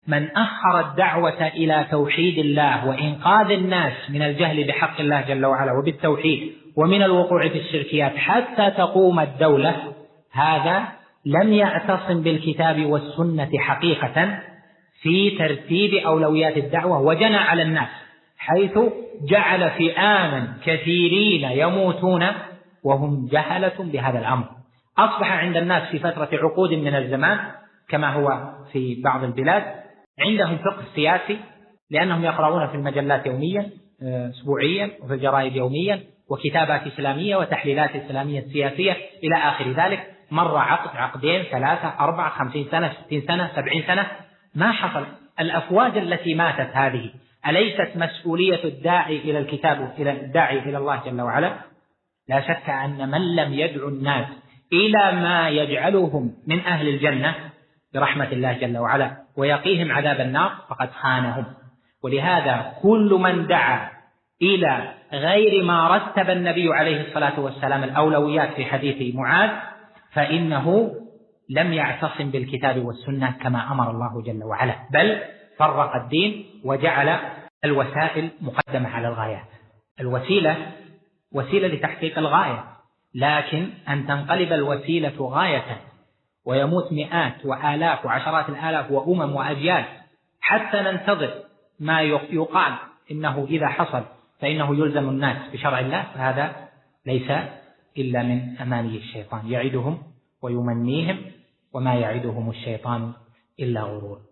من أخر الدعوة إلى توحيد الله وإنقاذ الناس من الجهل بحق الله جل وعلا وبالتوحيد ومن الوقوع في الشركيات حتى تقوم الدولة، هذا لم يعتصم بالكتاب والسنة حقيقة في ترتيب أولويات الدعوة، وجنى على الناس، حيث جعل فئاما كثيرين يموتون وهم جهلة بهذا الأمر. أصبح عند الناس في فترة عقود من الزمان كما هو في بعض البلاد عندهم فقه سياسي، لأنهم يقرؤون في المجلات يوميا أسبوعيا وفي الجرائد يوميا وكتابات إسلامية وتحليلات إسلامية سياسية إلى آخر ذلك. مر عقد، عقدين، 3 4 50 سنة 60 سنة 70 سنة، ما حصل. الأفواج التي ماتت هذه أليست مسؤولية الداعي إلى الكتاب إلى الداعي إلى الله جل وعلا؟ لا شك أن من لم يدعو الناس إلى ما يجعلهم من أهل الجنة برحمة الله جل وعلا ويقيهم عذاب النار فقد خانهم. ولهذا كل من دعا إلى غير ما رتب النبي عليه الصلاة والسلام الأولويات في حديث معاذ فإنه لم يعتصم بالكتاب والسنة كما أمر الله جل وعلا، بل فرق الدين وجعل الوسائل مقدمة على الغايات. الوسيلة وسيلة لتحقيق الغاية، لكن أن تنقلب الوسيلة غاية ويموت مئات وآلاف وعشرات الآلاف وأمم وأجيال حتى ننتظر ما يقال إنه إذا حصل فإنه يلزم الناس بشرع الله، فهذا ليس إلا من أماني الشيطان، يعدهم ويمنيهم وما يعدهم الشيطان إلا غرور.